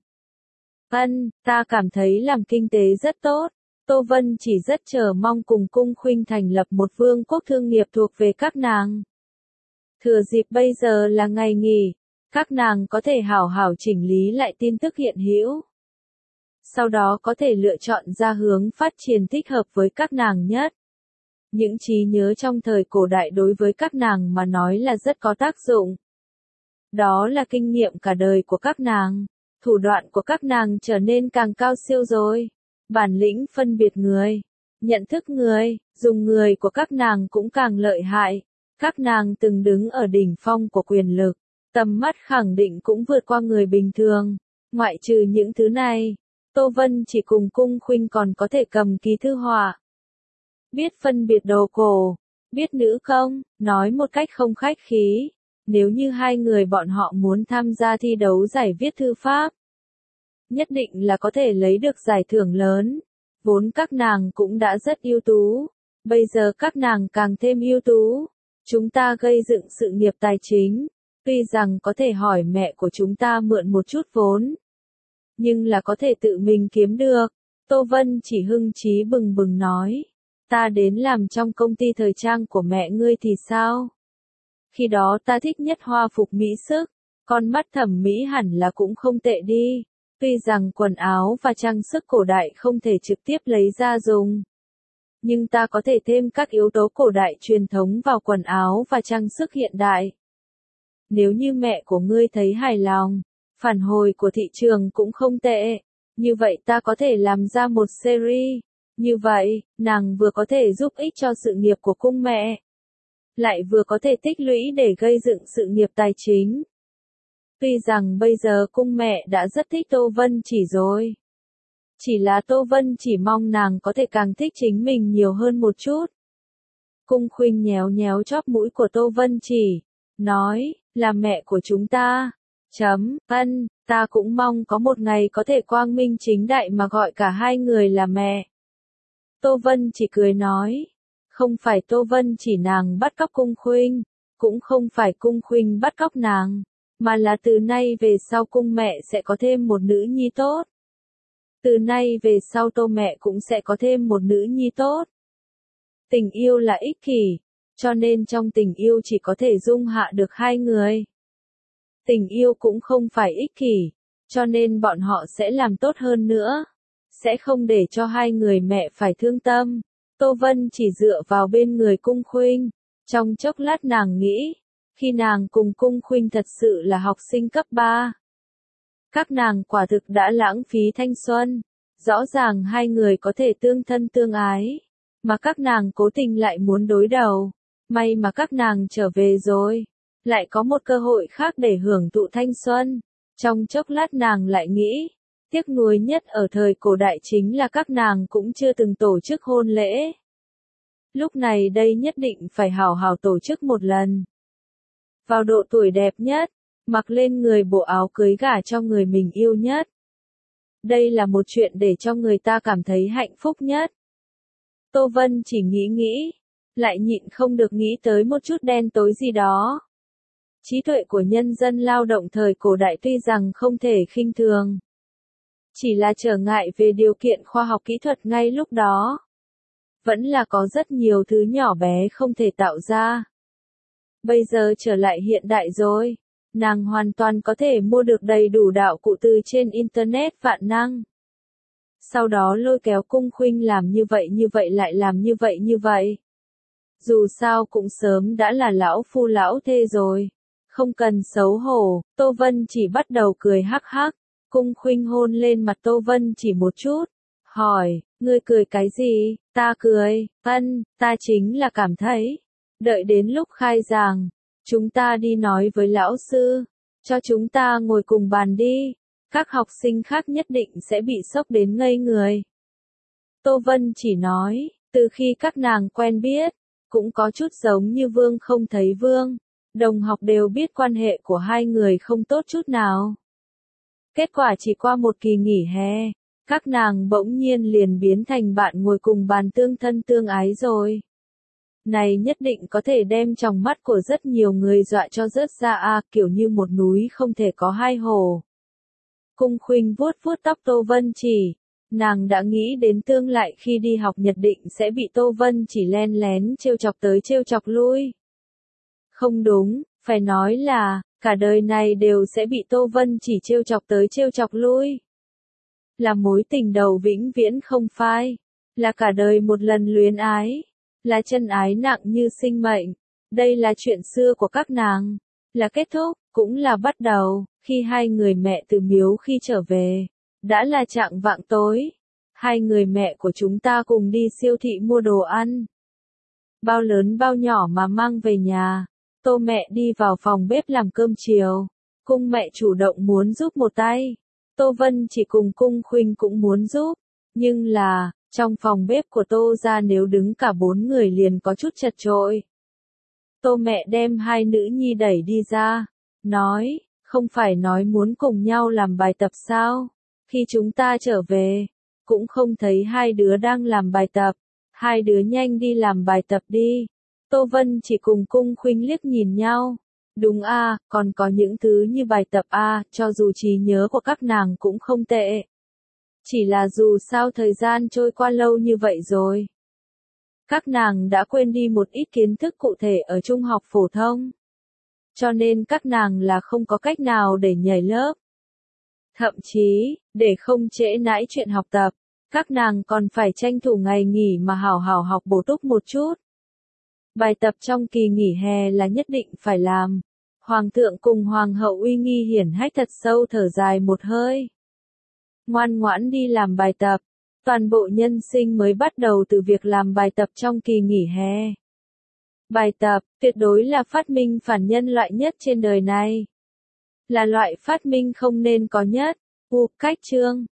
Ân, ta cảm thấy làm kinh tế rất tốt. Tô Vân chỉ rất chờ mong cùng Cung Khuynh thành lập một vương quốc thương nghiệp thuộc về các nàng. Thừa dịp bây giờ là ngày nghỉ, các nàng có thể hảo hảo chỉnh lý lại tin tức hiện hữu. Sau đó có thể lựa chọn ra hướng phát triển thích hợp với các nàng nhất. Những trí nhớ trong thời cổ đại đối với các nàng mà nói là rất có tác dụng. Đó là kinh nghiệm cả đời của các nàng. Thủ đoạn của các nàng trở nên càng cao siêu rồi. Bản lĩnh phân biệt người, nhận thức người, dùng người của các nàng cũng càng lợi hại. Các nàng từng đứng ở đỉnh phong của quyền lực, tầm mắt khẳng định cũng vượt qua người bình thường. Ngoại trừ những thứ này, Tô Vân chỉ cùng Cung Khuynh còn có thể cầm ký thư họa. Biết phân biệt đồ cổ, biết nữ công, nói một cách không khách khí. Nếu như hai người bọn họ muốn tham gia thi đấu giải viết thư pháp, nhất định là có thể lấy được giải thưởng lớn. Vốn các nàng cũng đã rất ưu tú, bây giờ các nàng càng thêm ưu tú. Chúng ta gây dựng sự nghiệp tài chính, tuy rằng có thể hỏi mẹ của chúng ta mượn một chút vốn, nhưng là có thể tự mình kiếm được. Tô Vân chỉ hưng chí bừng bừng nói, ta đến làm trong công ty thời trang của mẹ ngươi thì sao? Khi đó ta thích nhất hoa phục mỹ sức, con mắt thẩm mỹ hẳn là cũng không tệ đi. Tuy rằng quần áo và trang sức cổ đại không thể trực tiếp lấy ra dùng, nhưng ta có thể thêm các yếu tố cổ đại truyền thống vào quần áo và trang sức hiện đại. Nếu như mẹ của ngươi thấy hài lòng, phản hồi của thị trường cũng không tệ, như vậy ta có thể làm ra một series. Như vậy, nàng vừa có thể giúp ích cho sự nghiệp của cung mẹ, lại vừa có thể tích lũy để gây dựng sự nghiệp tài chính. Tuy rằng bây giờ cung mẹ đã rất thích Tô Vân chỉ rồi. Chỉ là Tô Vân chỉ mong nàng có thể càng thích chính mình nhiều hơn một chút. Cung Khuynh nhéo nhéo chóp mũi của Tô Vân chỉ, nói, là mẹ của chúng ta. Chấm, ân, ta cũng mong có một ngày có thể quang minh chính đại mà gọi cả hai người là mẹ. Tô Vân chỉ cười nói, không phải Tô Vân chỉ nàng bắt cóc Cung Khuynh, cũng không phải Cung Khuynh bắt cóc nàng, mà là từ nay về sau cung mẹ sẽ có thêm một nữ nhi tốt. Từ nay về sau Tô mẹ cũng sẽ có thêm một nữ nhi tốt. Tình yêu là ích kỷ, cho nên trong tình yêu chỉ có thể dung hạ được hai người. Tình yêu cũng không phải ích kỷ, cho nên bọn họ sẽ làm tốt hơn nữa. Sẽ không để cho hai người mẹ phải thương tâm. Tô Vân chỉ dựa vào bên người Cung Khuynh. Trong chốc lát nàng nghĩ, khi nàng cùng Cung Khuynh thật sự là học sinh cấp ba. Các nàng quả thực đã lãng phí thanh xuân. Rõ ràng hai người có thể tương thân tương ái, mà các nàng cố tình lại muốn đối đầu. May mà các nàng trở về rồi, lại có một cơ hội khác để hưởng thụ thanh xuân. Trong chốc lát nàng lại nghĩ, tiếc nuối nhất ở thời cổ đại chính là các nàng cũng chưa từng tổ chức hôn lễ. Lúc này đây nhất định phải hào hào tổ chức một lần. Vào độ tuổi đẹp nhất, mặc lên người bộ áo cưới gả cho người mình yêu nhất. Đây là một chuyện để cho người ta cảm thấy hạnh phúc nhất. Tô Vân chỉ nghĩ nghĩ, lại nhịn không được nghĩ tới một chút đen tối gì đó. Trí tuệ của nhân dân lao động thời cổ đại tuy rằng không thể khinh thường, chỉ là trở ngại về điều kiện khoa học kỹ thuật ngay lúc đó. Vẫn là có rất nhiều thứ nhỏ bé không thể tạo ra. Bây giờ trở lại hiện đại rồi, nàng hoàn toàn có thể mua được đầy đủ đạo cụ từ trên Internet vạn năng. Sau đó lôi kéo Cung Khuynh làm như vậy như vậy lại làm như vậy như vậy. Dù sao cũng sớm đã là lão phu lão thê rồi. Không cần xấu hổ, Tô Vân chỉ bắt đầu cười hắc hắc. Cung Khuynh hôn lên mặt Tô Vân chỉ một chút. Hỏi, ngươi cười cái gì? Ta cười, ân, ta chính là cảm thấy. Đợi đến lúc khai giảng, chúng ta đi nói với lão sư, cho chúng ta ngồi cùng bàn đi. Các học sinh khác nhất định sẽ bị sốc đến ngây người. Tô Vân chỉ nói, Từ khi các nàng quen biết, cũng có chút giống như vương không thấy vương. Đồng học đều biết quan hệ của hai người không tốt chút nào. Kết quả chỉ qua một kỳ nghỉ hè, các nàng bỗng nhiên liền biến thành bạn ngồi cùng bàn tương thân tương ái rồi. Này nhất định có thể đem trong mắt của rất nhiều người dọa cho rớt ra a, kiểu như một núi không thể có hai hồ. Cung Khuynh vuốt vuốt tóc Tô Vân Chỉ, nàng đã nghĩ đến tương lai khi đi học nhất định sẽ bị Tô Vân Chỉ len lén trêu chọc tới trêu chọc lui. Không đúng, phải nói là, cả đời này đều sẽ bị Tô Vân Chỉ trêu chọc tới trêu chọc lui. Là mối tình đầu vĩnh viễn không phai, là cả đời một lần luyến ái, là chân ái nặng như sinh mệnh. Đây là chuyện xưa của các nàng, là kết thúc, cũng là bắt đầu, khi hai người mẹ từ miếu khi trở về. Đã là chạng vạng tối, hai người mẹ của chúng ta cùng đi siêu thị mua đồ ăn. Bao lớn bao nhỏ mà mang về nhà. Tô mẹ đi vào phòng bếp làm cơm chiều. Cung mẹ chủ động muốn giúp một tay. Tô Vân chỉ cùng Cung Khuynh cũng muốn giúp. Nhưng là, trong phòng bếp của Tô gia nếu đứng cả bốn người liền có chút chật chội. Tô mẹ đem hai nữ nhi đẩy đi ra. Nói, không phải nói muốn cùng nhau làm bài tập sao? Khi chúng ta trở về, cũng không thấy hai đứa đang làm bài tập. Hai đứa nhanh đi làm bài tập đi. Tô Vân chỉ cùng Cung Khuynh liếc nhìn nhau. Đúng a, à, còn có những thứ như bài tập a, à, cho dù trí nhớ của các nàng cũng không tệ. Chỉ là dù sao thời gian trôi qua lâu như vậy rồi. Các nàng đã quên đi một ít kiến thức cụ thể ở trung học phổ thông. Cho nên các nàng là không có cách nào để nhảy lớp. Thậm chí, để không trễ nải chuyện học tập, các nàng còn phải tranh thủ ngày nghỉ mà hảo hảo học bổ túc một chút. Bài tập trong kỳ nghỉ hè là nhất định phải làm. Hoàng thượng cùng hoàng hậu uy nghi hiển hách thật sâu thở dài một hơi. Ngoan ngoãn đi làm bài tập. Toàn bộ nhân sinh mới bắt đầu từ việc làm bài tập trong kỳ nghỉ hè. Bài tập, tuyệt đối là phát minh phản nhân loại nhất trên đời này. Là loại phát minh không nên có nhất. U, cách chương.